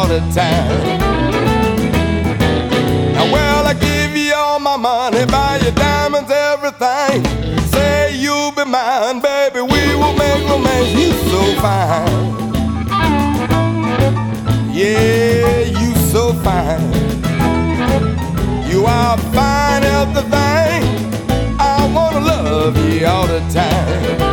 the time. Now, well, I give you all my money, buy your diamonds, everything. Say you'll be mine, baby, we will make romance. You so fine, yeah, you so fine. You are fine everything. I wanna love you all the time.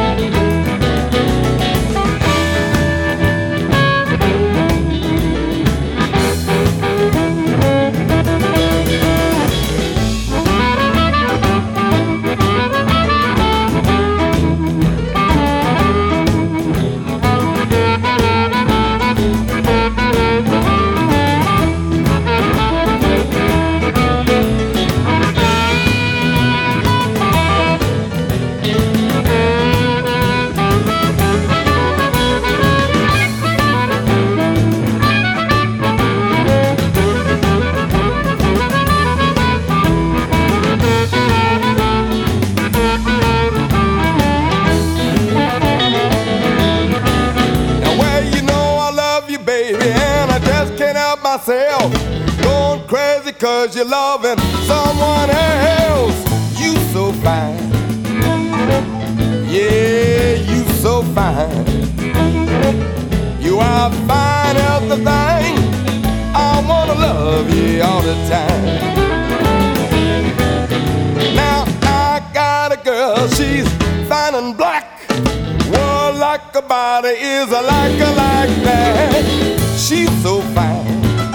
Myself going crazy 'cause you're loving someone else. You so fine, yeah, you so fine. You are fine everything. I wanna love you all the time. Now I got a girl, she's fine and black. Well, like her body is a like that. She's so fine,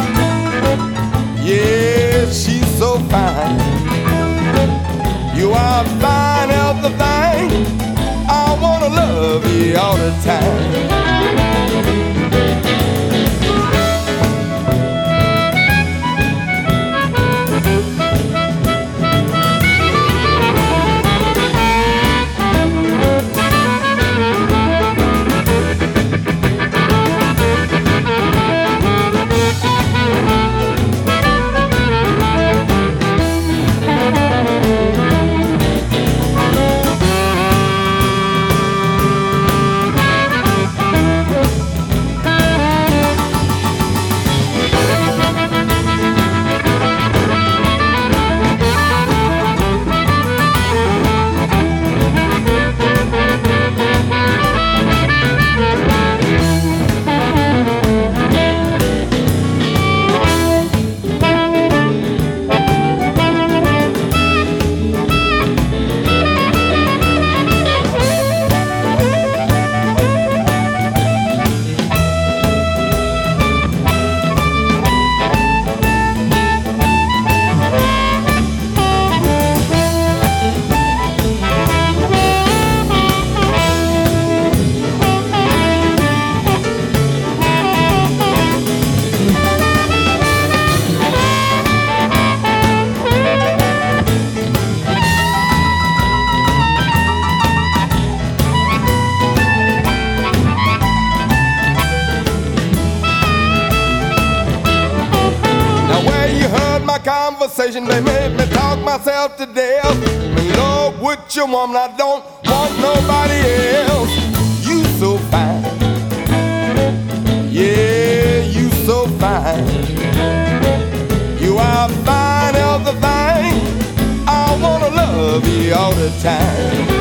yeah, she's so fine. You are fine everything. I wanna love you all the time. Conversation, they made me talk myself to death. In love with your woman, I don't want nobody else. You so fine, yeah, you so fine. You are fine everything. I wanna love you all the time.